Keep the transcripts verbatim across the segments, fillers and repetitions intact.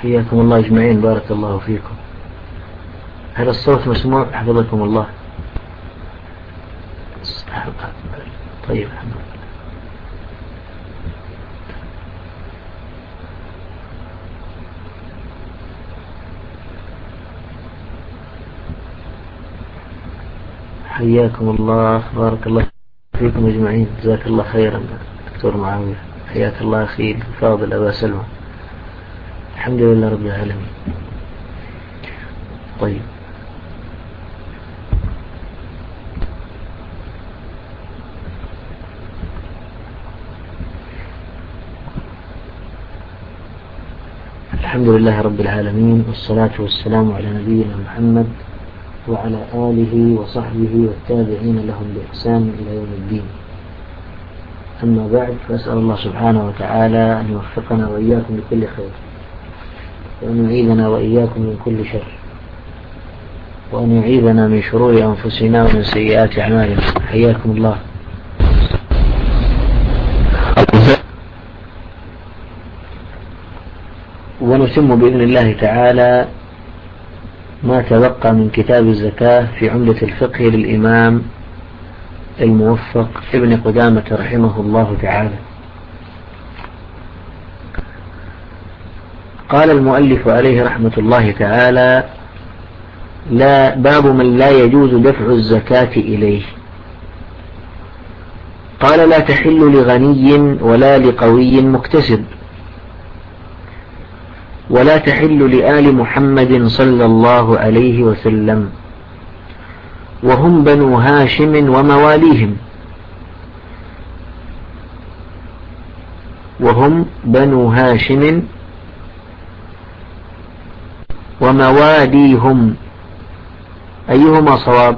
حياكم الله أجمعين، بارك الله فيكم. هل الصوت مسموع حفظكم الله؟ طيب الحمد لله. حياكم الله، بارك الله فيكم أجمعين، جزاك الله خيرا دكتور معاوية. حياك الله أخي الفاضل أبا سلمى. الحمد لله رب العالمين. طيب، الحمد لله رب العالمين، والصلاة والسلام على نبينا محمد وعلى آله وصحبه والتابعين لهم بإحسان إلى يوم الدين. أما بعد، فأسأل الله سبحانه وتعالى أن يوفقنا وإياكم لكل خير، وأن يعيذنا وإياكم من كل شر، وأن يعيذنا من شرور أنفسنا ومن سيئات أعمالنا. حياكم الله. ونتم بإذن الله تعالى ما تبقى من كتاب الزكاة في عمدة الفقه للإمام الموفق ابن قدامة رحمه الله تعالى. قال المؤلف عليه رحمة الله تعالى: لا باب من لا يجوز دفع الزكاة إليه. قال: لا تحل لغني ولا لقوي مكتسب، ولا تحل لآل محمد صلى الله عليه وسلم، وهم بنو هاشم ومواليهم، وهم بنو هاشم ومواليهم. أيهما صواب؟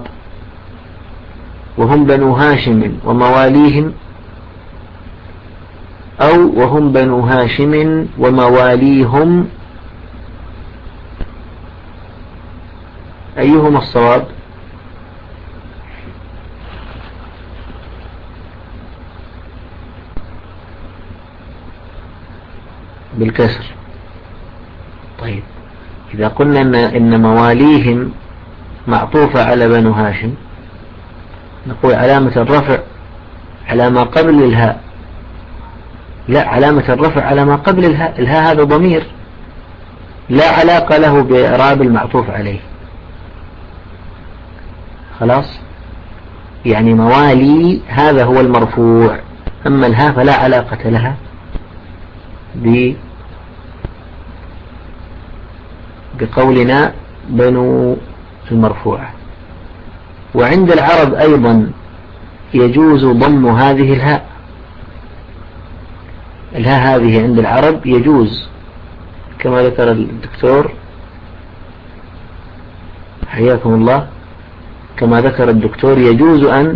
وهم بنو هاشم ومواليهم، أو وهم بنو هاشم ومواليهم؟ أيهما الصواب؟ بالكسر. طيب، إذا قلنا إن, إن مواليهم معطوفة على بنو هاشم، نقول علامة الرفع على ما قبل الهاء. لا، علامة الرفع على ما قبل الهاء. الهاء هذا ضمير لا علاقة له بإعراب المعطوف عليه. خلاص، يعني موالي هذا هو المرفوع، أما الهاء فلا علاقة لها بقولنا بنو المرفوعة. وعند العرب أيضا يجوز ضم هذه الهاء. الهاء هذه عند العرب يجوز، كما ذكر الدكتور حياكم الله، كما ذكر الدكتور يجوز أن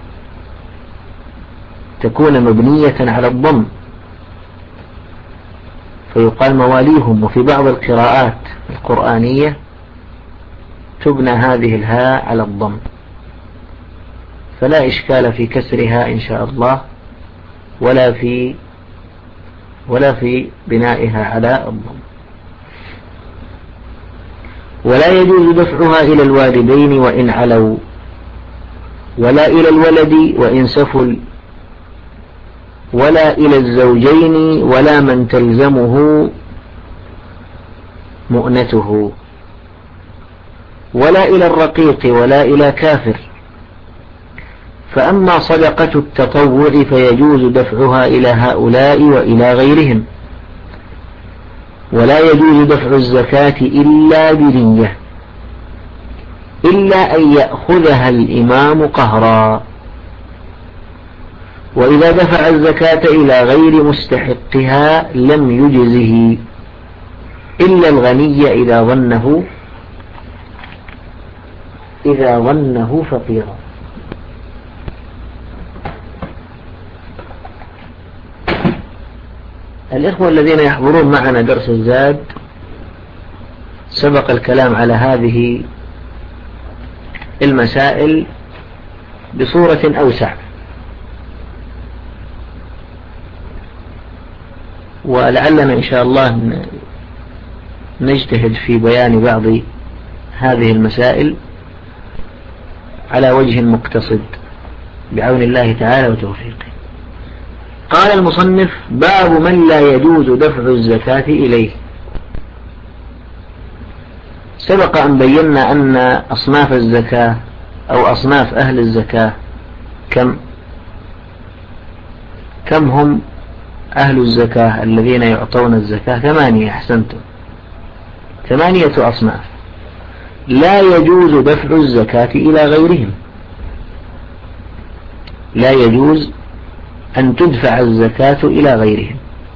تكون مبنية على الضم، فيقال مواليهم. وفي بعض القراءات القرآنية تبنى هذه الهاء على الضم، فلا إشكال في كسرها إن شاء الله، ولا في ولا في بنائها على الضم. ولا يجوز دفعها إلى الوالدين وإن علوا، ولا إلى الولد وإن سفل، ولا إلى الزوجين، ولا من تلزمه مؤنته، ولا إلى الرقيق، ولا إلى كافر. فأما صدقة التطوع فيجوز دفعها إلى هؤلاء وإلى غيرهم. ولا يجوز دفع الزكاة إلا بنية، إلا أن يأخذها الإمام قهرا. وإذا دفع الزكاة إلى غير مستحقها لم يجزه إلا الغني إذا ظنه إذا ظنه فقيرا. الإخوة الذين يحضرون معنا درس الزاد سبق الكلام على هذه المسائل بصورة أوسع، ولعلنا إن شاء الله نجتهد في بيان بعض هذه المسائل على وجه مقتصد بعون الله تعالى وتوفيقه. قال المصنف: باب من لا يجوز دفع الزكاة إليه. سبق أن بينا أن أصناف الزكاة أو أصناف أهل الزكاة كم كم هم أهل الزكاة الذين يعطون الزكاة؟ ثمانية. أحسنتم، ثمانية أصناف. لا يجوز دفع الزكاة إلى غيرهم، لا يجوز أن تدفع الزكاة إلى غيرهم.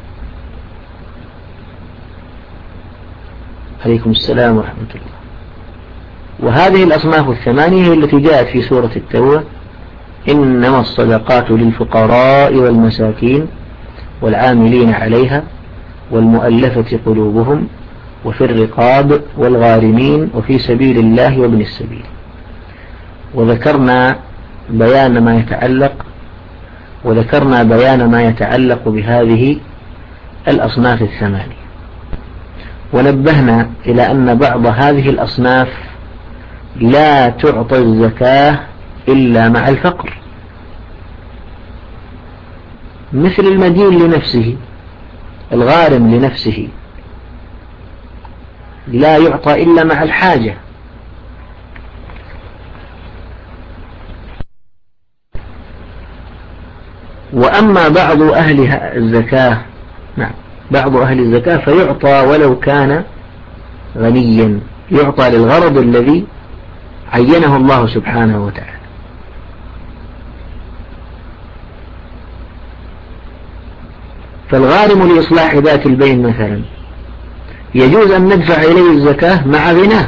عليكم السلام ورحمة الله. وهذه الأصناف الثمانية هي التي جاءت في سورة التوبة: إنما الصدقات للفقراء والمساكين والعاملين عليها والمؤلفة قلوبهم وفي الرقاب والغارمين وفي سبيل الله وابن السبيل. وذكرنا بيان ما يتعلق وذكرنا بيان ما يتعلق بهذه الأصناف الثمانية، ونبهنا إلى أن بعض هذه الأصناف لا تعطى الزكاة إلا مع الفقر، مثل المدين لنفسه، الغارم لنفسه لا يعطى إلا مع الحاجة. وأما بعض أهل الزكاة نعم بعض أهل الزكاة فيعطى ولو كان غنيا، يعطى للغرض الذي عينه الله سبحانه وتعالى. فالغارم لإصلاح ذات البين مثلا يجوز أن ندفع إليه الزكاة مع غناه،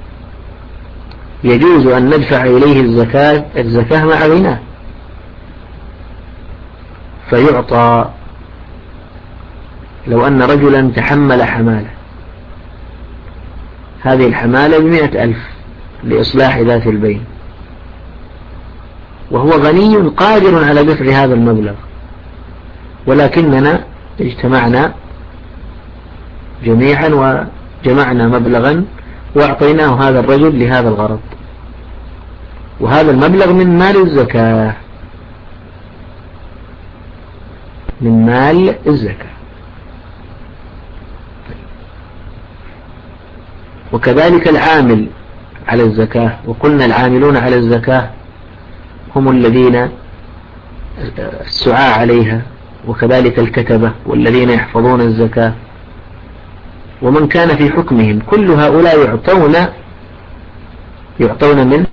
يجوز أن ندفع إليه الزكاة الزكاة مع غناه، فيعطى. لو أن رجلا تحمل حمالة، هذه الحمالة بمئة ألف لإصلاح ذات البين، وهو غني قادر على دفع هذا المبلغ، ولكننا اجتمعنا جميعا وجمعنا مبلغا وأعطيناه هذا الرجل لهذا الغرض، وهذا المبلغ من مال الزكاة، من مال الزكاة. وكذلك العامل على الزكاة، وقلنا العاملون على الزكاة هم الذين السعاة عليها، وكذلك الكتبة والذين يحفظون الزكاة ومن كان في حكمهم، كل هؤلاء يعطون يعطون من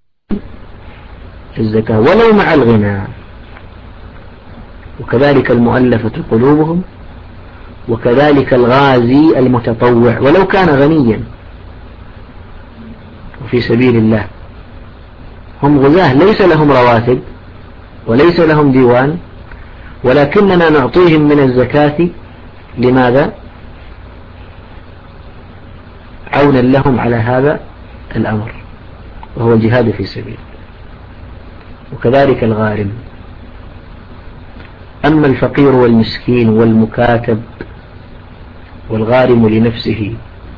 الزكاة ولو مع الغنى. وكذلك المؤلفة قلوبهم، وكذلك الغازي المتطوع ولو كان غنيا وفي سبيل الله. هم غزاة ليس لهم رواتب وليس لهم ديوان، ولكننا نعطيهم من الزكاة. لماذا؟ عونا لهم على هذا الأمر، وهو الجهاد في سبيل. وكذلك الغارم. أما الفقير والمسكين والمكاتب والغارم لنفسه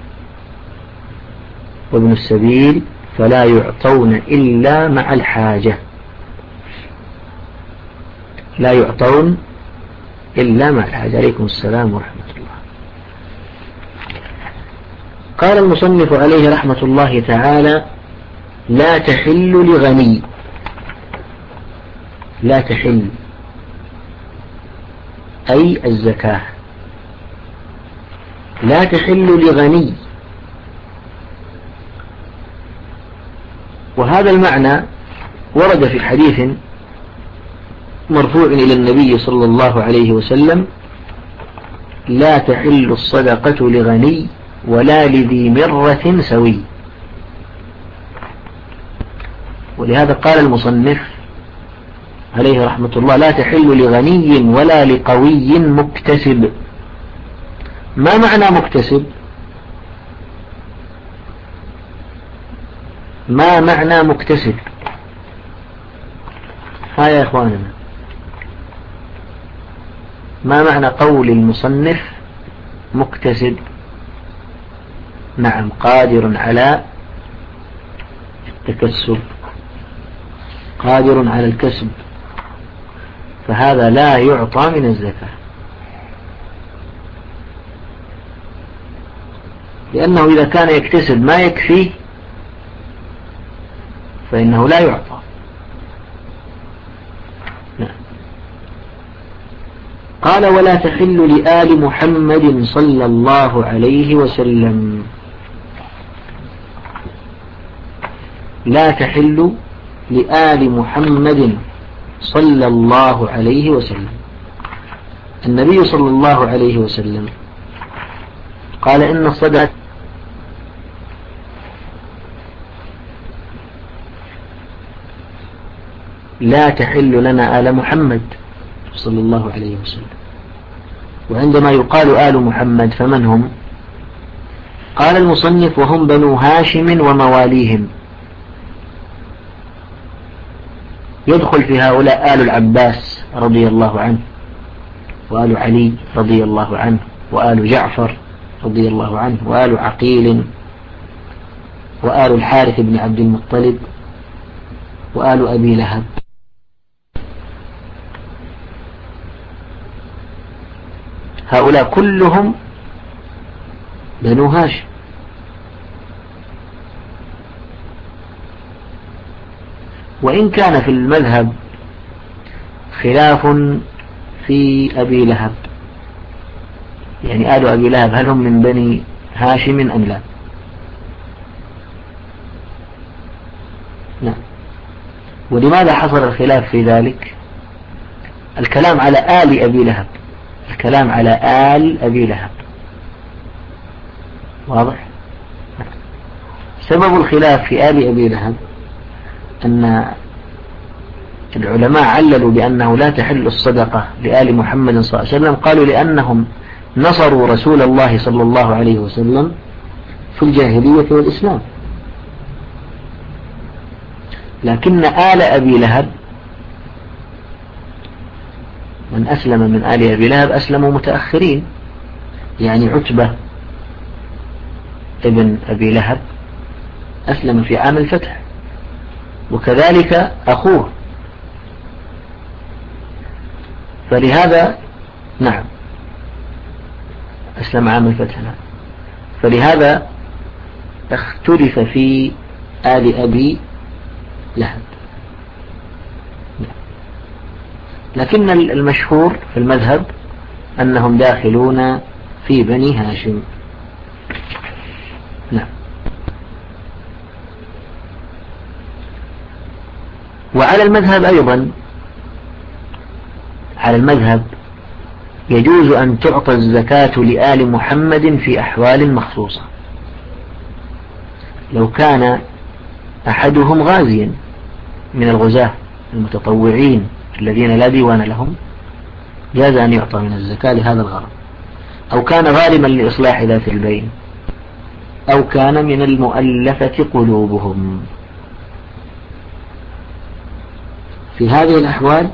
وابن السبيل فلا يعطون إلا مع الحاجة، لا يعطون إلا مع الحاجة. عليكم السلام ورحمة الله. قال المصنف عليه رحمة الله تعالى: لا تحل لغني. لا تحل أي الزكاة لا تحل لغني. وهذا المعنى ورد في حديث مرفوع إلى النبي صلى الله عليه وسلم: لا تحل الصدقة لغني ولا لذي مرة سوي. ولهذا قال المصنف عليه رحمة الله: لا تحل لغني ولا لقوي مكتسب. ما معنى مكتسب؟ ما معنى مكتسب؟ ها يا إخواننا، ما معنى قول المصنف مكتسب؟ نعم قادر على التكسب، قادر على الكسب، فهذا لا يعطى من الزكاة، لأنه إذا كان يكتسب ما يكفيه فإنه لا يعطى. قال ولا تحل لآل محمد صلى الله عليه وسلم، لا تحل لآل محمد صلى الله عليه وسلم. النبي صلى الله عليه وسلم قال إن الصدقة لا تحل لنا آل محمد صلى الله عليه وسلم. وعندما يقال آل محمد فمن هم؟ قال المصنف وهم بنو هاشم ومواليهم، يدخل في هؤلاء آل العباس رضي الله عنه، وآل علي رضي الله عنه، وآل جعفر رضي الله عنه، وآل عقيل، وآل الحارث بن عبد المطلب، وآل أبي لهب. هؤلاء كلهم بنو هاشم. وإن كان في المذهب خلاف في أبي لهب، يعني آل أبي لهب هل هم من بني هاشم أم لا؟ نعم. ولماذا حصل الخلاف في ذلك؟ الكلام على آل أبي لهب، الكلام على آل أبي لهب، واضح؟ سبب الخلاف في آل أبي لهب أن العلماء عللوا بأنه لا تحل الصدقة لآل محمد صلى الله عليه وسلم، قالوا لأنهم نصروا رسول الله صلى الله عليه وسلم في الجاهلية والإسلام، لكن آل أبي لهب من أسلم من آل أبي لهب أسلموا متأخرين، يعني عتبة ابن أبي لهب أسلم في عام الفتح، وكذلك أخوه، فلهذا نعم أسلم عام الفتح، نعم. فلهذا اختلف في آل أبي لهب، لكن المشهور في المذهب أنهم داخلون في بني هاشم. نعم. وعلى المذهب أيضا، على المذهب يجوز أن تعطى الزكاة لآل محمد في أحوال مخصوصة. لو كان أحدهم غازيا من الغزاة المتطوعين الذين لا ديوان لهم جاز أن يعطى من الزكاة لهذا الغرض، أو كان غارما لإصلاح ذات البين، أو كان من المؤلفة قلوبهم. في هذه الأحوال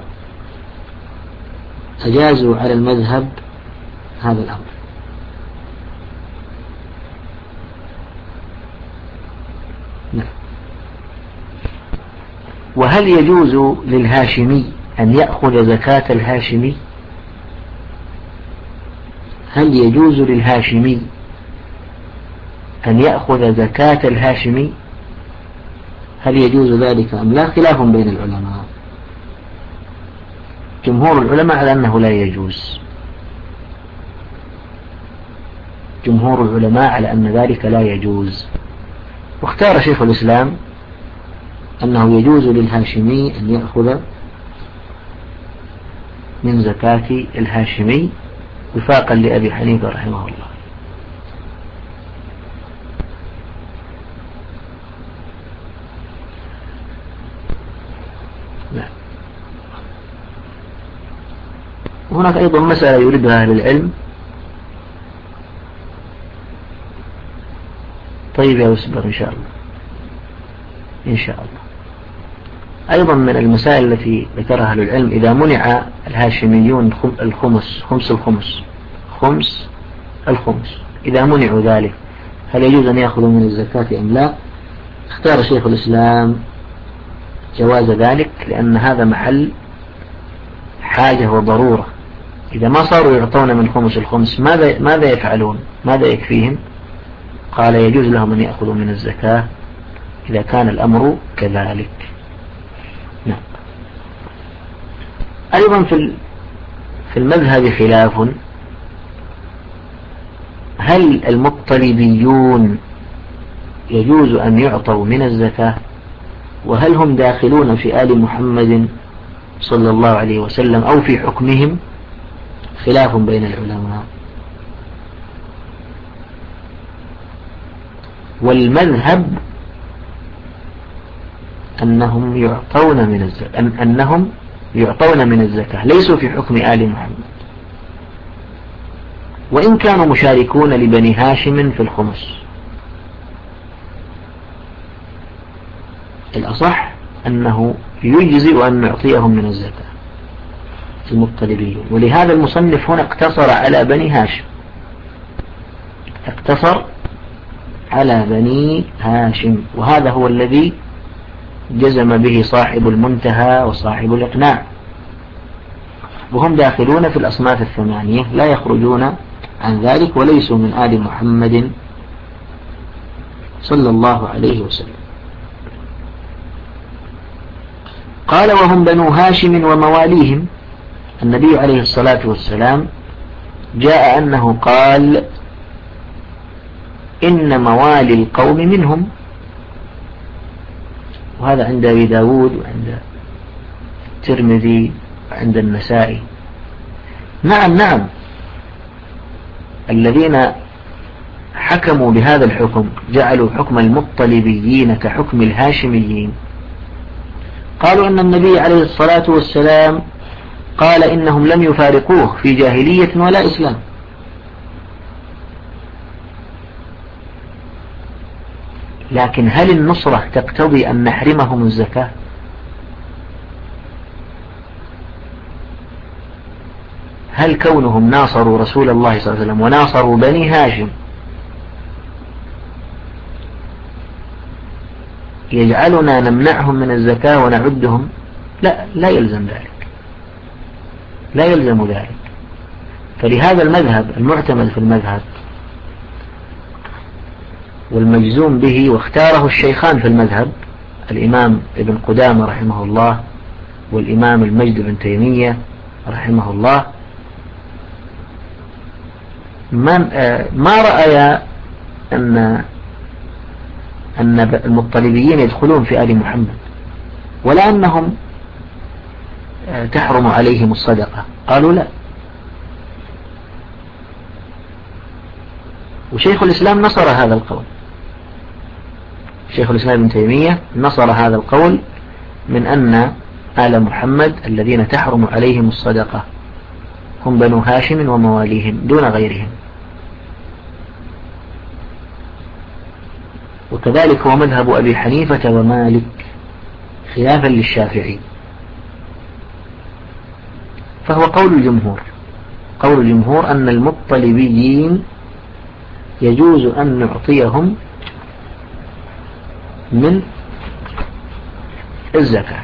أجازوا على المذهب هذا الأمر. نعم. وهل يجوز للهاشمي أن يأخذ زكاة الهاشمي؟ هل يجوز للهاشمي أن يأخذ زكاة الهاشمي؟ هل يجوز ذلك أم لا؟ خلاف بين العلماء. جمهور العلماء على أنه لا يجوز، جمهور العلماء على أن ذلك لا يجوز. واختار شيخ الإسلام أنه يجوز للهاشمي أن يأخذ من زكاة الهاشمي وفاقا لأبي حنيفة رحمه الله. نعم. هناك أيضا مسألة يريدها أهل العلم. طيب يا أصبر إن شاء الله، إن شاء الله. أيضا من المسائل التي ذكرها أهل العلم إذا منع الهاشميون الخمس، خمس الخمس، خمس الخمس، إذا منعوا ذلك هل يجوز أن يأخذوا من الزكاة أم لا؟ اختار شيخ الإسلام جواز ذلك، لأن هذا محل حاجة وضرورة. إذا ما صاروا يعطون من خمس الخمس ماذا ماذا يفعلون؟ ماذا يكفيهم؟ قال يجوز لهم أن يأخذوا من الزكاة إذا كان الأمر كذلك. نعم. أيضا في في المذهب خلاف، هل المطلبيون يجوز أن يعطوا من الزكاة، وهل هم داخلون في آل محمد صلى الله عليه وسلم أو في حكمهم؟ خلاف بين العلماء. والمذهب أنهم يعطون من الزكاة، أن أنهم يعطون من الزكاة، ليسوا في حكم آل محمد، وإن كانوا مشاركون لبني هاشم في الخمس. الأصح أنه يجزئ أن نعطيهم من الزكاة المطلبيون. ولهذا المصنف هنا اقتصر على بني هاشم، اقتصر على بني هاشم، وهذا هو الذي جزم به صاحب المنتهى وصاحب الإقناع، وهم داخلون في الأصناف الثمانية لا يخرجون عن ذلك، وليسوا من آل محمد صلى الله عليه وسلم. قال وهم بنو هاشم ومواليهم. النبي عليه الصلاة والسلام جاء أنه قال إن موالي القوم منهم، وهذا عند أبي داود وعند الترمذي وعند النسائي. نعم نعم، الذين حكموا بهذا الحكم جعلوا حكم المطلبيين كحكم الهاشميين، قالوا أن النبي عليه الصلاة والسلام قال إنهم لم يفارقوه في جاهلية ولا إسلام. لكن هل النصرة تقتضي أن نحرمهم الزكاة؟ هل كونهم ناصروا رسول الله صلى الله عليه وسلم وناصروا بني هاشم يجعلنا نمنعهم من الزكاة ونعدهم؟ لا، لا يلزم ذلك، لا يلزم ذلك. فلهذا المذهب المعتمد في المذهب والمجزوم به، واختاره الشيخان في المذهب، الإمام ابن قدامة رحمه الله والإمام المجد بن تيمية رحمه الله، ما رأي أن أن المطلبيين يدخلون في آل محمد، ولا أنهم تحرم عليهم الصدقة، قالوا لا. وشيخ الإسلام نصر هذا القول، شيخ الإسلام ابن تيمية نصر هذا القول من أن آل محمد الذين تحرم عليهم الصدقة هم بنو هاشم ومواليهم دون غيرهم. وكذلك هو مذهب أبي حنيفة ومالك خلافا للشافعي. فهو قول الجمهور، قول الجمهور أن المطلبيين يجوز أن نعطيهم من الزكاة.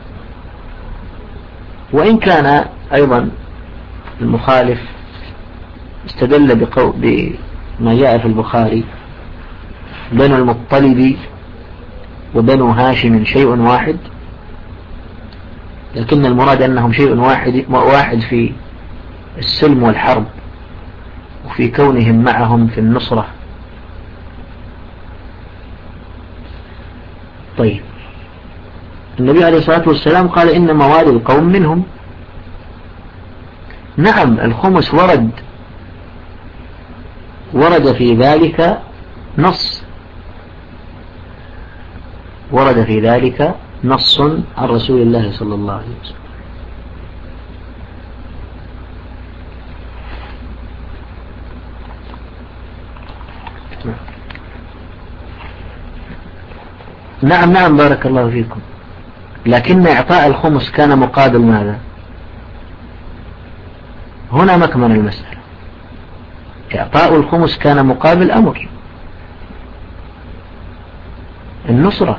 وإن كان أيضا المخالف استدل بقول بما جاء في البخاري بنو المطلب وبنو هاشم شيء واحد، لكن المراد أنهم شيء واحد واحد في السلم والحرب وفي كونهم معهم في النصرة. طيب، النبي عليه الصلاة والسلام قال إن موالي القوم منهم. نعم، الخمس ورد ورد في ذلك نص، ورد في ذلك نص عن رسول الله صلى الله عليه وسلم. نعم نعم بارك الله فيكم، لكن إعطاء الخمس كان مقابل ماذا؟ هنا مكمن المسألة. إعطاء الخمس كان مقابل أمر، النصرة.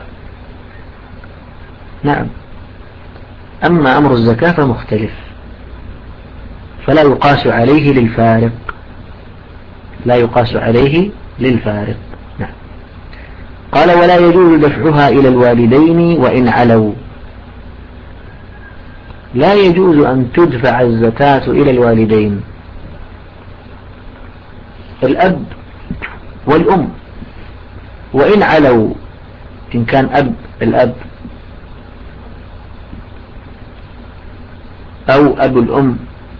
نعم. أما أمر الزكاة فمختلف، فلا يقاس عليه للفارق، لا يقاس عليه للفارق. نعم. قال ولا يجوز دفعها إلى الوالدين وإن علوا. لا يجوز أن تدفع الزكاة إلى الوالدين، الأب والأم، وإن علوا، إن كان أب الأب أو أب الأم،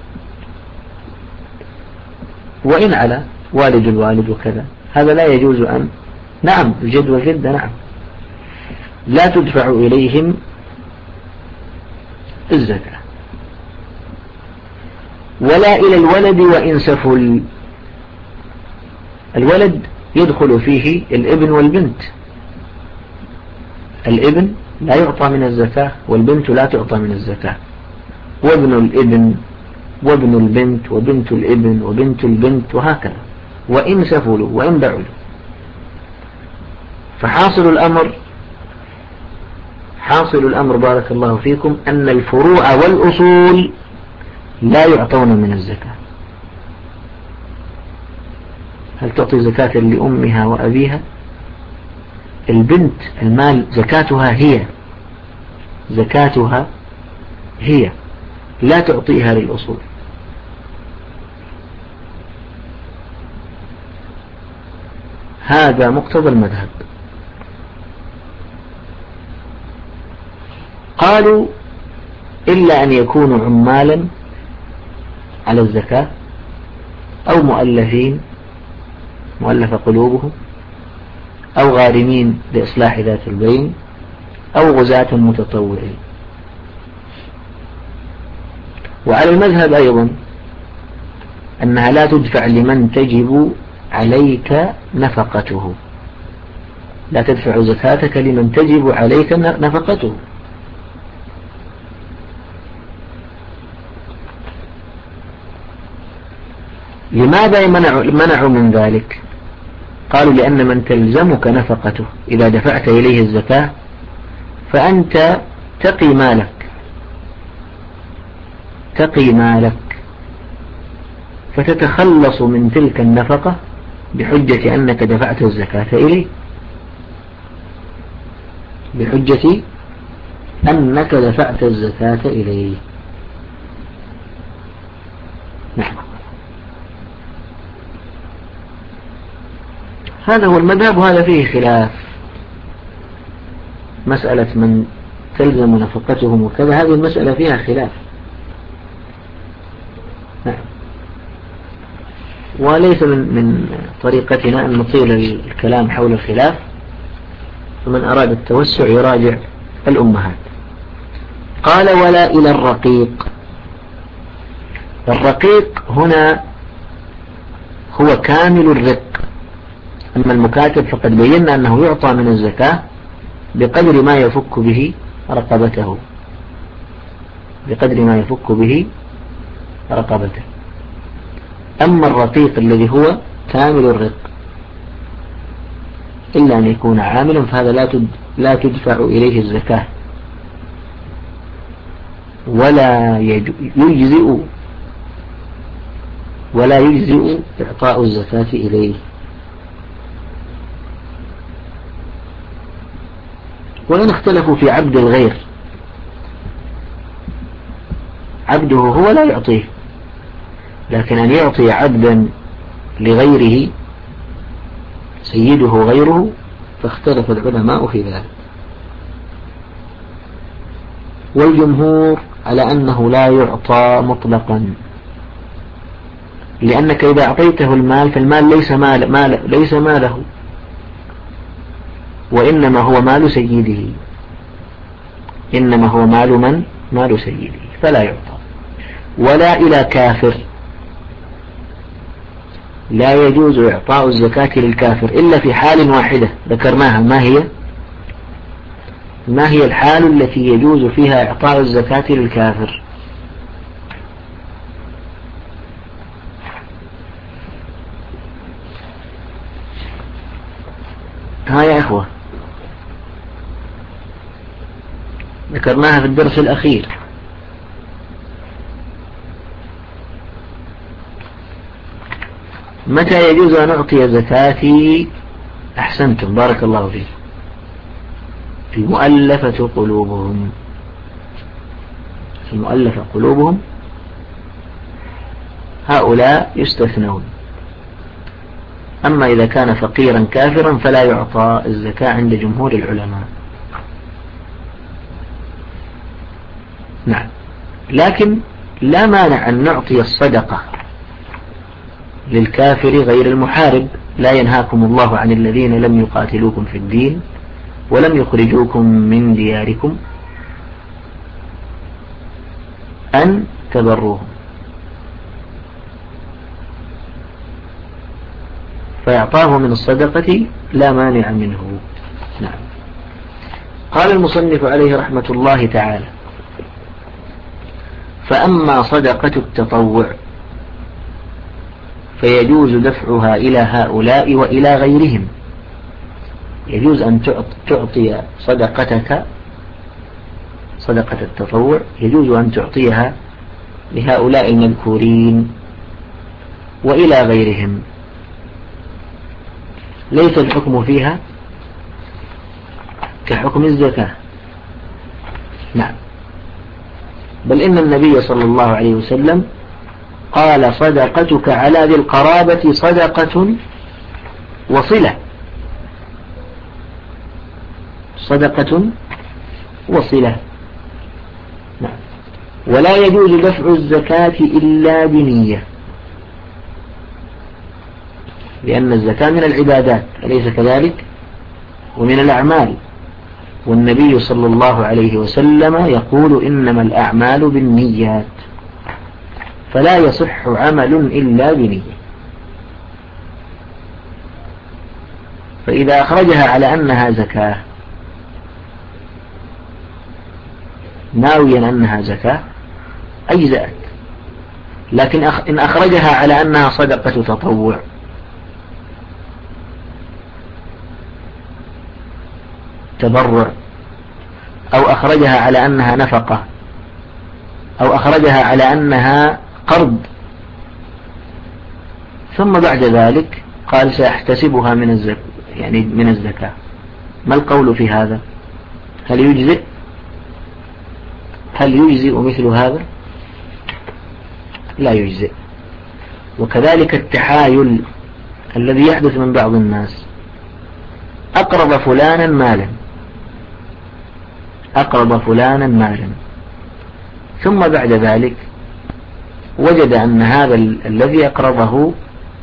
وإن على والد الوالد وكذا، هذا لا يجوز أن. نعم الجد والجدة نعم لا تدفع إليهم الزكاة. ولا إلى الولد وإن سفل. الولد يدخل فيه الابن والبنت، الابن لا يعطى من الزكاة والبنت لا تعطى من الزكاة، وابن الابن وابن البنت وبنت الابن وبنت البنت وهكذا، وإن سفلوا وإن بعلوا. فحاصل الأمر حاصل الأمر بارك الله فيكم أن الفروع والأصول لا يعطون من الزكاة. هل تعطي زكاة لأمها وأبيها؟ البنت المال زكاتها هي زكاتها هي لا تعطيها للأصول. هذا مقتضى المذهب. قالوا إلا أن يكونوا عمالا على الزكاة أو مؤلفين مؤلف قلوبهم أو غارمين لإصلاح ذات البين أو غزاة متطوعين. وعلى المذهب أيضا أنها لا تدفع لمن تجب عليك نفقته، لا تدفع زكاتك لمن تجب عليك نفقته. لماذا منعوا منعوا من ذلك؟ قالوا لأن من تلزمك نفقته إذا دفعت إليه الزكاة فأنت تقي مالك تقي مالك فتتخلص من تلك النفقة بحجة أنك دفعت الزكاة إليه، بحجة أنك دفعت الزكاة إليه. نعم. هذا هو المذهب، وهذا فيه خلاف. مسألة من تلزم نفقتهم وكذا، هذه المسألة فيها خلاف. نعم. وليس من من طريقتنا أن نطيل الكلام حول الخلاف، فمن أراد التوسع يراجع الأمهات. قال ولا إلى الرقيق. الرقيق هنا هو كامل الرق. أما المكاتب فقد بينا أنه يعطى من الزكاة بقدر ما يفك به رقبته بقدر ما يفك به رقبته أما الرقيق الذي هو كامل الرق إلا أن يكون عاملا فهذا لا لا تدفع إليه الزكاة ولا يجزئ ولا يجزئ إعطاء الزكاة إليه. وإن اختلفوا في عبد الغير، عبده هو لا يعطيه، لكن أن يعطي عبدا لغيره سيده غيره فاختلف العلماء في ذلك. والجمهور على أنه لا يعطى مطلقا، لأنك إذا أعطيته المال فالمال ليس مال مال ليس ماله، وإنما هو مال سيده، إنما هو مال من؟ مال سيده، فلا يعطى. ولا إلى كافر، لا يجوز إعطاء الزكاة للكافر إلا في حال واحدة ذكرناها. ما هي؟ ما هي الحال التي يجوز فيها إعطاء الزكاة للكافر؟ ها يا إخوة، ذكرناها في الدرس الأخير. متى يجوز أن أعطي زكاتي؟ أحسنتم، بارك الله فيك. المؤلفة قلوبهم، المؤلفة قلوبهم هؤلاء يستثنون. أما إذا كان فقيرا كافرا فلا يعطى الزكاة عند جمهور العلماء. نعم، لكن لا مانع أن نعطي الصدقة للكافر غير المحارب. لا ينهاكم الله عن الذين لم يقاتلوكم في الدين ولم يخرجوكم من دياركم أن تبروهم، فيعطاه من الصدقة لا مانع منه. نعم. قال المصنف عليه رحمة الله تعالى: فأما صدقة التطوع فيجوز دفعها إلى هؤلاء وإلى غيرهم. يجوز أن تعطي صدقتك، صدقة التطوع يجوز أن تعطيها لهؤلاء المذكورين وإلى غيرهم، ليس الحكم فيها كحكم الزكاة. نعم، بل إن النبي صلى الله عليه وسلم قال: صدقتك على ذي القرابة صدقة وصلة، صدقة وصلة. نعم. ولا يجوز دفع الزكاة إلا بنية، لأن الزكاة من العبادات أليس كذلك؟ ومن الأعمال، والنبي صلى الله عليه وسلم يقول: إنما الأعمال بالنيات، فلا يصح عمل إلا بنية. فإذا أخرجها على أنها زكاة ناويا أنها زكاة أجزأت، لكن إن أخرجها على أنها صدقة تطوع تبرع، أو أخرجها على أنها نفقة، أو أخرجها على أنها قرض، ثم بعد ذلك قال: سأحتسبها من الزكاة، يعني من الزكاة، ما القول في هذا؟ هل يجزئ؟ هل يجزئ مثل هذا؟ لا يجزئ. وكذلك التحايل الذي يحدث من بعض الناس: أقرض فلانا مالا، أقرض فلانا مالا، ثم بعد ذلك وجد أن هذا الذي أقرضه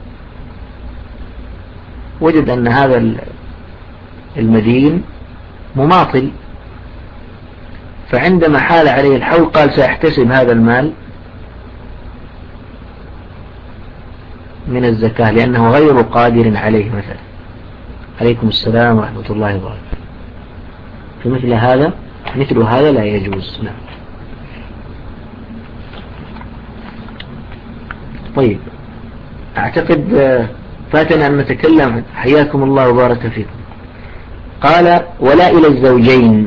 وجد أن هذا المدين مماطل، فعندما حال عليه الحول قال: سأحتسب هذا المال من الزكاة لأنه غير قادر عليه مثلا. عليكم السلام ورحمة الله وبركاته. فمثل هذا مثل هذا لا يجوز. نعم. طيب، أعتقد فاتنا أن نتكلم، حياكم الله وبارك فيكم. قال: ولا إلى الزوجين.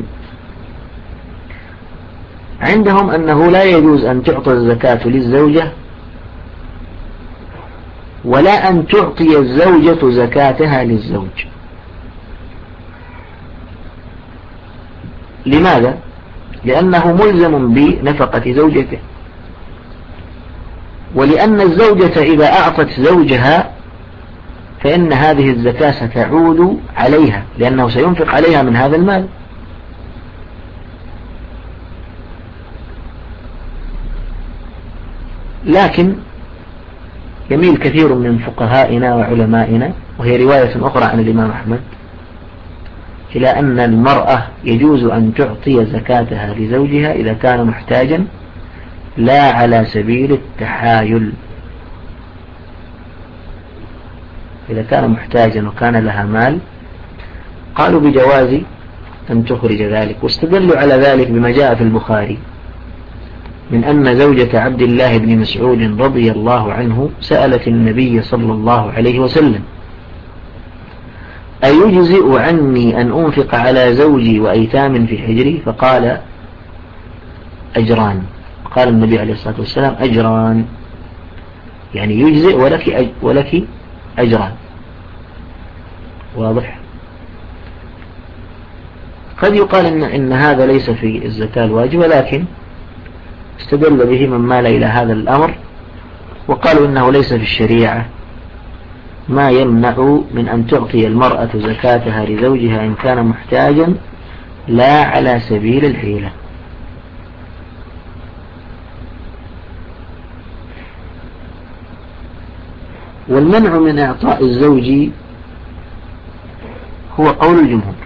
عندهم أنه لا يجوز أن تعطى الزكاة للزوجة ولا أن تعطي الزوجة زكاتها للزوج. لماذا؟ لأنه ملزم بنفقة زوجته، ولأن الزوجة إذا أعطت زوجها فإن هذه الزكاة ستعود عليها، لأنه سينفق عليها من هذا المال. لكن يميل كثير من فقهائنا وعلمائنا، وهي رواية أخرى عن الإمام أحمد، إلى أن المرأة يجوز أن تعطي زكاتها لزوجها إذا كان محتاجا، لا على سبيل التحايل. إذا كان محتاجا وكان لها مال قالوا بجواز أن تخرج ذلك، واستدلوا على ذلك بما جاء في البخاري من أن زوجة عبد الله بن مسعود رضي الله عنه سألت النبي صلى الله عليه وسلم: أيجزئ عني أن أنفق على زوجي وأيتام في حجري؟ فقال: أجران. قال النبي عليه الصلاة والسلام أجران، يعني يجزئ ولك, أج ولك أجران. واضح؟ قد يقال إن, إن هذا ليس في الزكاة الواجبة، لكن استدل به من مال إلى هذا الأمر، وقالوا إنه ليس في الشريعة ما يمنع من أن تعطي المرأة زكاتها لزوجها إن كان محتاجا لا على سبيل الحيلة. والمنع من إعطاء الزوج هو قول الجمهور.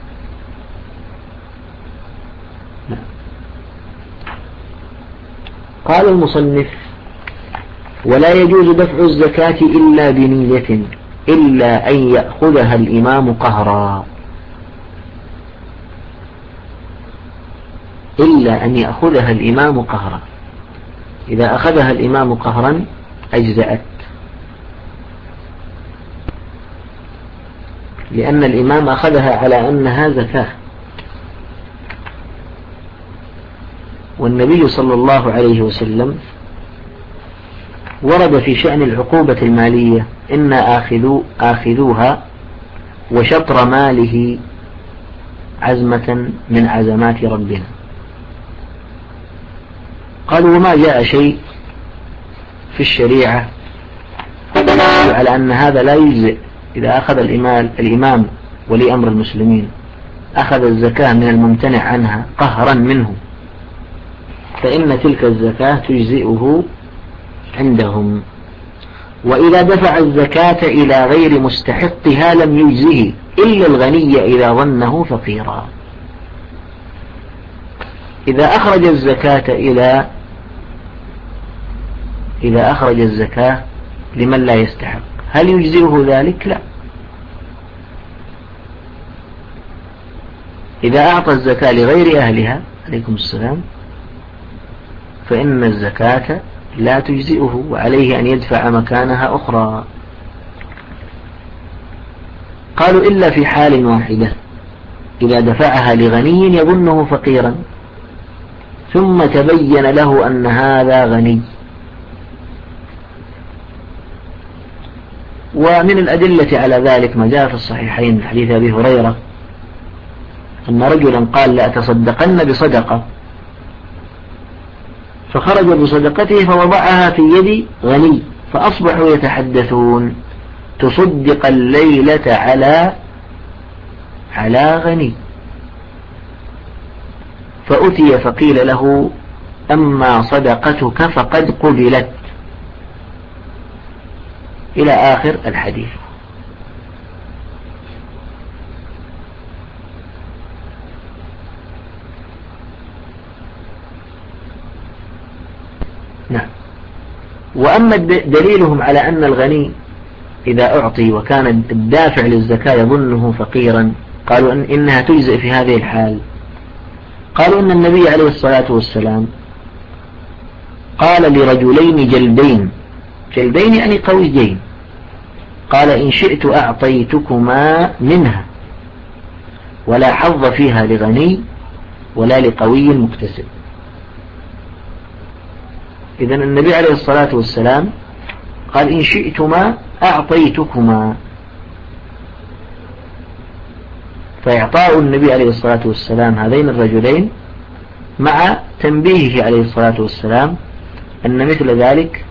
قال المصنف: ولا يجوز دفع الزكاة إلا بنية، إلا أن يأخذها الإمام قهرا، إلا أن يأخذها الإمام قهرا. إذا أخذها الإمام قهرا أجزأت، لأن الإمام أخذها على أنها زكاة. والنبي صلى الله عليه وسلم ورد في شأن العقوبة المالية: إنا آخذو آخذوها وشطر ماله عزمة من عزمات ربنا. قالوا: وما جاء شيء في الشريعة على أن هذا لا يجزئ؟ إذا أخذ الإمام, الإمام ولي أمر المسلمين أخذ الزكاة من الممتنع عنها قهرا منه، فإن تلك الزكاة تجزئه عندهم. وإذا دفع الزكاة إلى غير مستحقها لم يجزئه إلا الغني إذا ظنه فقيرا. إذا أخرج الزكاة إلى إذا أخرج الزكاة لمن لا يستحق هل يجزئه ذلك؟ لا. إذا أعطى الزكاة لغير أهلها عليكم السلام فإن الزكاة لا تجزئه، وعليه أن يدفع مكانها أخرى. قالوا: إلا في حال واحدة، إذا دفعها لغني يظنه فقيرا ثم تبين له أن هذا غني. ومن الأدلة على ذلك ما جاء في الصحيحين من حديث أبي هريرة أن رجلا قال: لأتصدقن بصدقة، فخرج بصدقته فوضعها في يد غني، فأصبحوا يتحدثون: تصدق الليلة على على غني. فأتي فقيل له: أما صدقتك فقد قبلت، إلى آخر الحديث. نعم. وأما دليلهم على أن الغني إذا أعطي وكان الدافع للزكاة يظنه فقيرا قالوا إن إنها تجزئ في هذه الحال. قالوا إن النبي عليه الصلاة والسلام قال لرجلين جلدين، جلدين يعني قويين، قال: إن شئت أعطيتكما منها، ولا حظ فيها لغني ولا لقوي مكتسب. إذن النبي عليه الصلاة والسلام قال: إن شئتما أعطيتكما. فإعطاء النبي عليه الصلاة والسلام هذين الرجلين مع تنبيهه عليه الصلاة والسلام أن مثل ذلك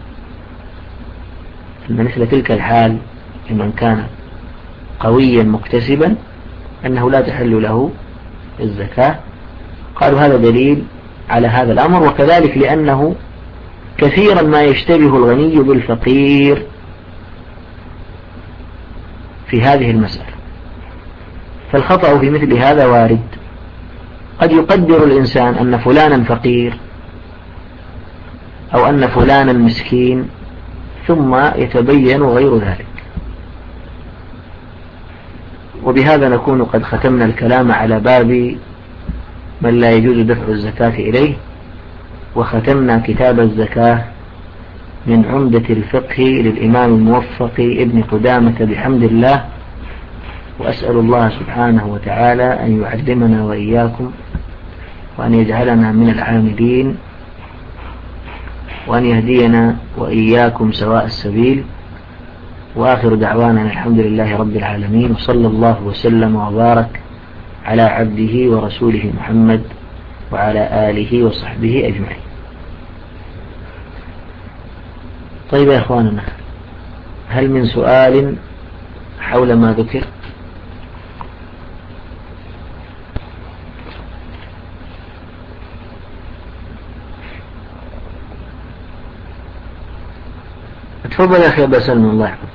أن مثل تلك الحال لمن كان قويا مكتسبا أنه لا تحل له الزكاة. قالوا هذا دليل على هذا الأمر. وكذلك لأنه كثيرا ما يشتبه الغني بالفقير في هذه المسألة، فالخطأ في مثل هذا وارد. قد يقدر الإنسان أن فلانا فقير أو أن فلانا مسكين ثم يتبين غير ذلك. وبهذا نكون قد ختمنا الكلام على باب من لا يجوز دفع الزكاة إليه، وختمنا كتاب الزكاة من عمدة الفقه للإمام الموفق ابن قدامة بحمد الله. وأسأل الله سبحانه وتعالى أن يعلمنا وإياكم وأن يجعلنا من العاملين، وأن يهدينا وإياكم سواء السبيل. وآخر دعوانا الحمد لله رب العالمين، وصلى الله وسلم وبارك على عبده ورسوله محمد وعلى آله وصحبه أجمعين. طيب يا أخواننا، هل من سؤال حول ما ذكر؟ تفضل يا أخي أبا سلمى، الله يحفظك.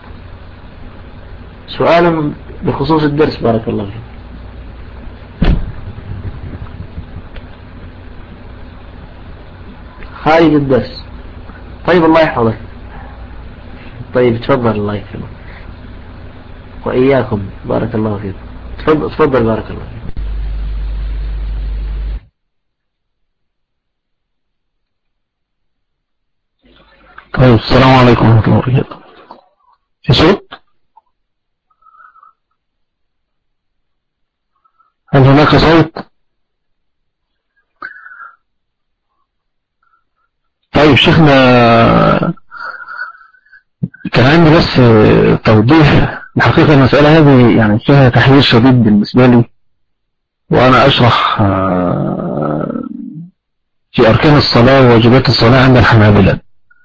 سؤال بخصوص الدرس، بارك الله فيك. خارج الدرس. طيب الله يحفظك. طيب تفضل، الله يكرمك وإياكم، بارك الله فيكم. تفضل تفضل، بارك الله فيك. طيب السلام عليكم ورحمة الله وبركاته. في صوت؟ هل هناك صوت؟ طيب شيخنا، كان عندي بس توضيح. الحقيقة المسألة هذه يعني فيها تحيز شديد بالنسبة لي، وأنا أشرح في أركان الصلاة وواجبات الصلاة عند الحنابلة.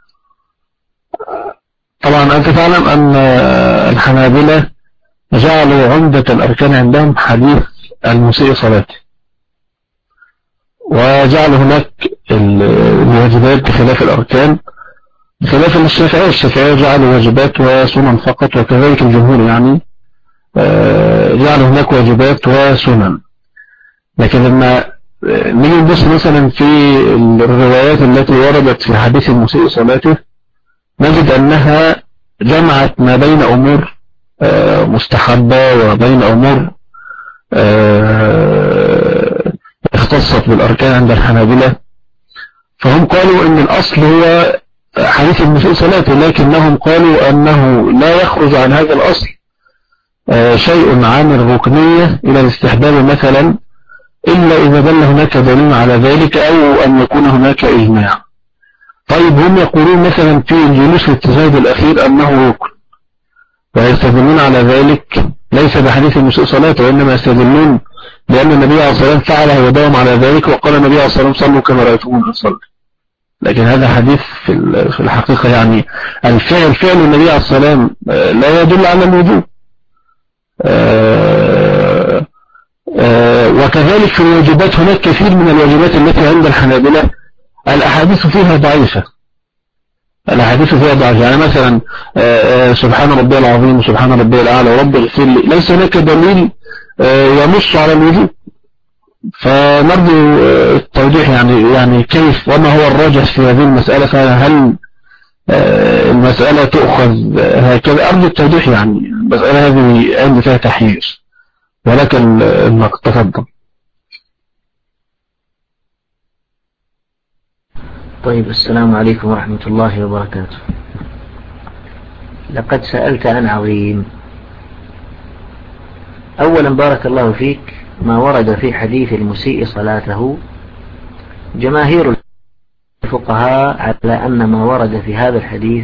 طبعا أنت تعلم أن الحنابلة جعلوا عمدة الأركان عندهم حديث المسيء صلاته، وجعلوا هناك الواجبات بخلاف الأركان، خلاف الشافعية. الشافعية جعلوا واجبات وسنن فقط، وكذلك الجمهور يعني جعلوا هناك واجبات وسنن. لكن لما نيجي نبص مثلا في الروايات التي وردت في حديث المسيء صلاته، نجد أنها جمعت ما بين أمور مستحبة وبين أمور اختصت بالأركان عند الحنابلة. فهم قالوا أن الأصل هو حديث المسيء صلاته، لكنهم قالوا أنه لا يخرج عن هذا الأصل شيء عن الركنية إلى الاستحباب مثلا، إلا إذا دل هناك دليل على ذلك، أو أن يكون هناك إجماع. طيب هم يقولون مثلا في الجلوس في التشهد الأخير أنه ركن، ويستدلون على ذلك ليس بحديث المسيء صلاته، وإنما يستدلون لأن النبي عليه الصلاة والسلام فعله وداوم على ذلك، وقال النبي عليه الصلاة والسلام صلوا كما رأيتموني أصلي. لكن هذا حديث في الحقيقة يعني الفعل فعل النبي عليه الصلاة والسلام لا يدل على الوجوب. وكذلك في الواجبات هناك كثير من الواجبات التي عند الحنابلة الأحاديث فيها ضعيفة. الأحاديث فيها ضعيفة، يعني مثلا سبحان ربي العظيم وسبحان ربي الأعلى ورب اغفر لي، ليس هناك دليل ينص على الوجوب. فنرجو التوضيح يعني يعني كيف وما هو الراجح في هذه المسألة، فهل المسألة تؤخذ هكذا؟ أرجو التوضيح، يعني المسألة هذه عندي فيها تحيز، ولكن انك تفضل. طيب السلام عليكم ورحمة الله وبركاته. لقد سألت عن عظيم. أولا بارك الله فيك، ما ورد في حديث المسيء صلاته جماهير الفقهاء على أن ما ورد في هذا الحديث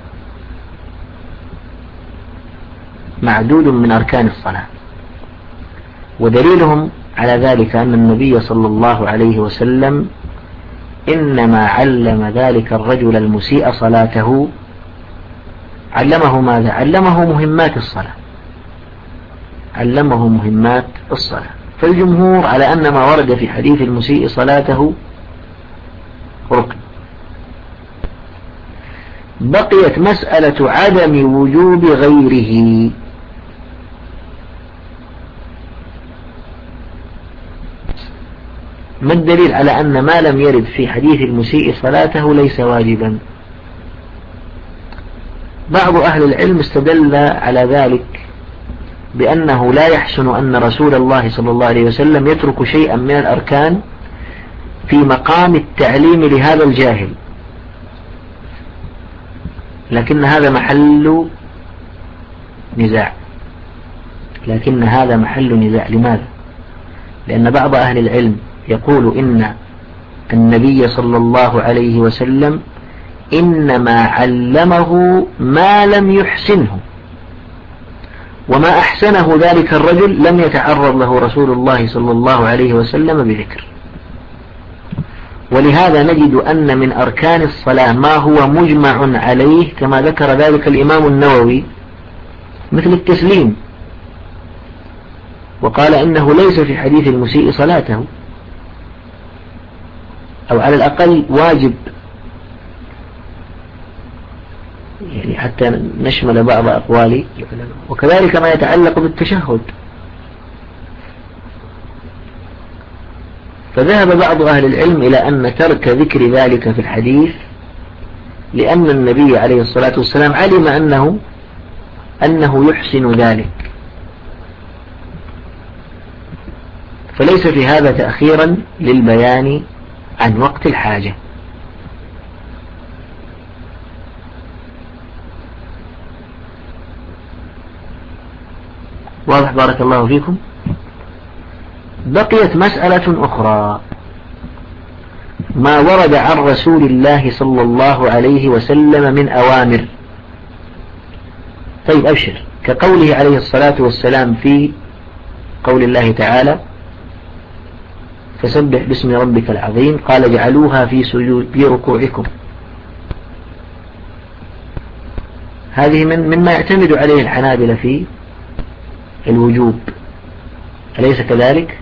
معدود من أركان الصلاة، ودليلهم على ذلك أن النبي صلى الله عليه وسلم إنما علم ذلك الرجل المسيء صلاته، علمه ماذا؟ علمه مهمات الصلاة، علمه مهمات الصلاة. فالجمهور على أن ما ورد في حديث المسيء صلاته ركن. بقيت مسألة عدم وجوب غيره. ما الدليل على أن ما لم يرد في حديث المسيء صلاته ليس واجبا؟ بعض أهل العلم استدل على ذلك بأنه لا يحسن أن رسول الله صلى الله عليه وسلم يترك شيئا من الأركان في مقام التعليم لهذا الجاهل، لكن هذا محل نزاع. لكن هذا محل نزاع. لماذا؟ لأن بعض أهل العلم يقول إن النبي صلى الله عليه وسلم إنما علمه ما لم يحسنه، وما أحسنه ذلك الرجل لم يتعرض له رسول الله صلى الله عليه وسلم بذكر. ولهذا نجد أن من أركان الصلاة ما هو مجمع عليه كما ذكر ذلك الإمام النووي مثل التسليم، وقال إنه ليس في حديث المسيء صلاته، أو على الأقل واجب، يعني حتى نشمل بعض أقوالي. وكذلك ما يتعلق بالتشهد، فذهب بعض أهل العلم إلى أن ترك ذكر ذلك في الحديث لأن النبي عليه الصلاة والسلام علم أنه أنه يحسن ذلك، فليس في هذا تأخيرا للبيان عن وقت الحاجة. واضح بارك الله فيكم. بقيت مسألة أخرى، ما ورد عن رسول الله صلى الله عليه وسلم من أوامر. طيب أبشر، كقوله عليه الصلاة والسلام في قول الله تعالى فسبح باسم ربك العظيم، قال اجعلوها في سجود في ركوعكم. هذه من مما يعتمد عليه الحنابلة في الوجوب، أليس كذلك؟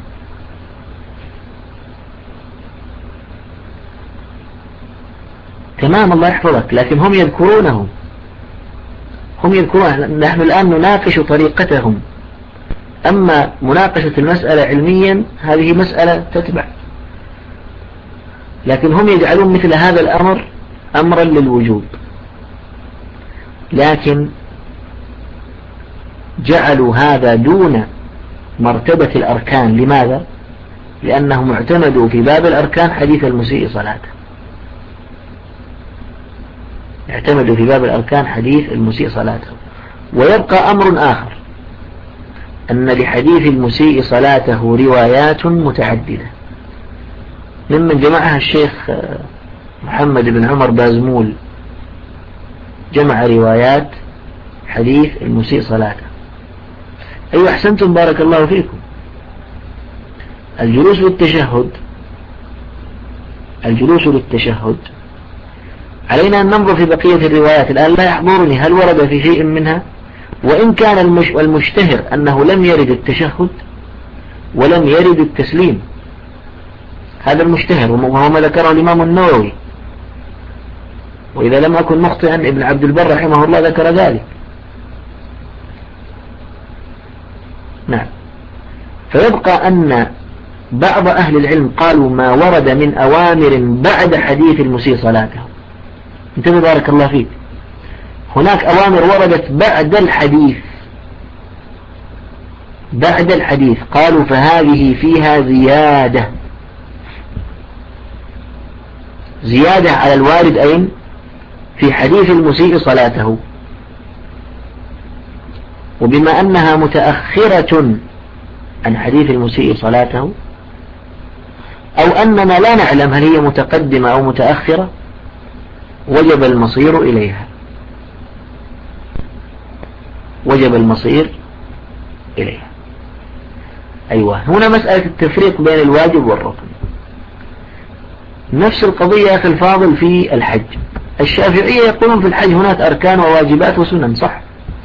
تمام، الله يحفظك، لكن هم يذكرونه، هم يذكرون، نحن الآن نناقش طريقتهم، أما مناقشة المسألة علميا هذه مسألة تتبع، لكن هم يجعلون مثل هذا الأمر أمرا للوجوب، لكن جعلوا هذا دون مرتبة الأركان. لماذا؟ لأنهم اعتمدوا في باب الأركان حديث المسيء صلاته، اعتمدوا في باب الأركان حديث المسيء صلاته. ويبقى أمر آخر، أن لحديث المسيء صلاته روايات متعددة، ممن جمعها الشيخ محمد بن عمر بازمول، جمع روايات حديث المسيء صلاته. أيوة أحسنتم بارك الله فيكم. الجلوس للتشهد، الجلوس للتشهد علينا أن ننظر في بقية الروايات، الآن لا يحضرني هل ورد في شيء منها، وإن كان المش... المشتهر أنه لم يرد التشهد ولم يرد التسليم، هذا المشتهر وهو ما ذكره الإمام النووي، وإذا لم أكن مخطئا ابن عبد البر رحمه الله ذكر ذلك. نعم. فيبقى أن بعض أهل العلم قالوا ما ورد من أوامر بعد حديث المسيء صلاته. انتبه بارك الله فيك، هناك أوامر وردت بعد الحديث، بعد الحديث قالوا فهذه فيها زيادة، زيادة على الوارد أين؟ في حديث المسيء صلاته. وبما أنها متأخرة عن حديث المسيء صلاته، أو أننا لا نعلم هل هي متقدمة أو متأخرة، وجب المصير إليها، وجب المصير إليها. أيوة، هنا مسألة التفريق بين الواجب والركن. نفس القضية أخي الفاضل في الحج. الشافعية يقولون في الحج هناك أركان وواجبات وسنن، صح؟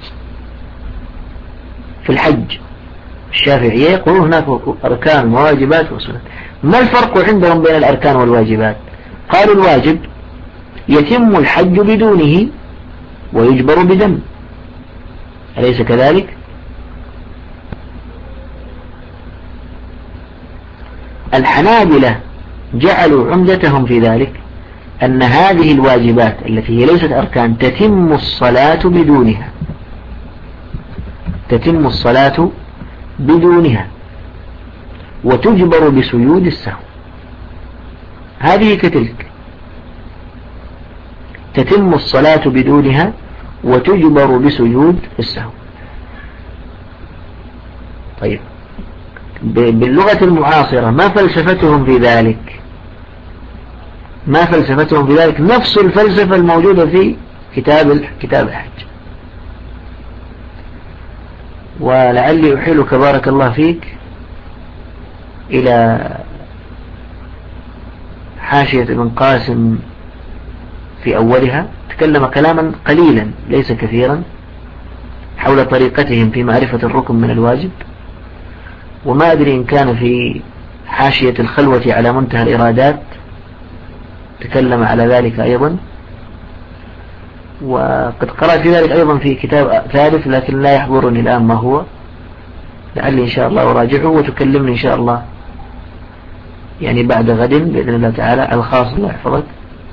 في الحج الشافعية يقولون هناك أركان وواجبات وسنن. ما الفرق عندهم بين الأركان والواجبات؟ قالوا الواجب يتم الحج بدونه ويجبر بدم، أليس كذلك؟ الحنابلة جعلوا عمدتهم في ذلك أن هذه الواجبات التي هي ليست أركان تتم الصلاة بدونها، تتم الصلاة بدونها وتجبر بسجود السهو. هذه كتلك، تتم الصلاة بدونها وتجبر بسجود السهو. طيب، باللغة المعاصرة ما فلسفتهم في ذلك؟ ما فلسفتهم في ذلك؟ نفس الفلسفة الموجودة في كتاب كتاب الحج. ولعلي أحيلك بارك الله فيك إلى حاشية ابن قاسم في أولها، تكلم كلاما قليلا ليس كثيرا حول طريقتهم في معرفة الركن من الواجب، وما أدري إن كان في حاشية الخلوة على منتهى الإرادات تكلم على ذلك أيضا. وقد قرأت في ذلك أيضا في كتاب ثالث لكن لا يحضرني الآن ما هو، لعلي إن شاء الله أراجعه وتكلمني إن شاء الله يعني بعد غد بإذن الله تعالى الخاص. الله يحفظك.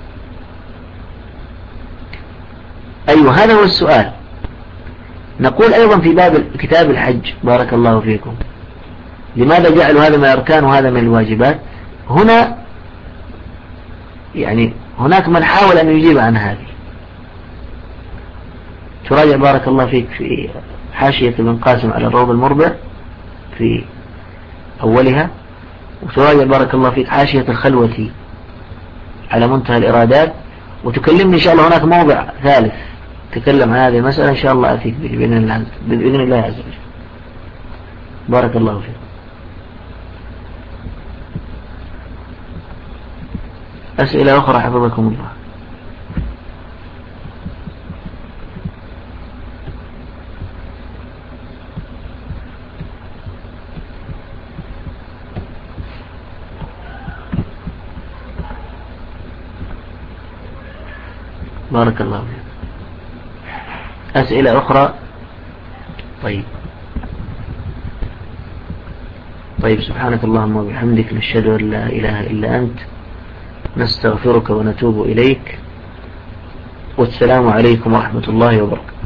أيوة هذا هو السؤال. نقول أيضا في باب كتاب الحج بارك الله فيكم، لماذا جعلوا هذا من الأركان وهذا من الواجبات؟ هنا يعني هناك من حاول أن يجيب عن هذه. تراجع بارك الله فيك في حاشية ابن قاسم على الروض المربع في أولها، وتراجع بارك الله فيك حاشية الخلوة على منتهى الإرادات، وتكلمني إن شاء الله هناك موضع ثالث تكلم عن هذه المسألة إن شاء الله أتيك بإذن الله بإذن الله عز وجل. بارك الله فيك. أسئلة أخرى حفظكم الله. بارك الله فيك. أسئلة أخرى؟ طيب طيب سبحانك اللهم وبحمدك نشهد أن لا إله إلا أنت نستغفرك ونتوب إليك، والسلام عليكم ورحمة الله وبركاته.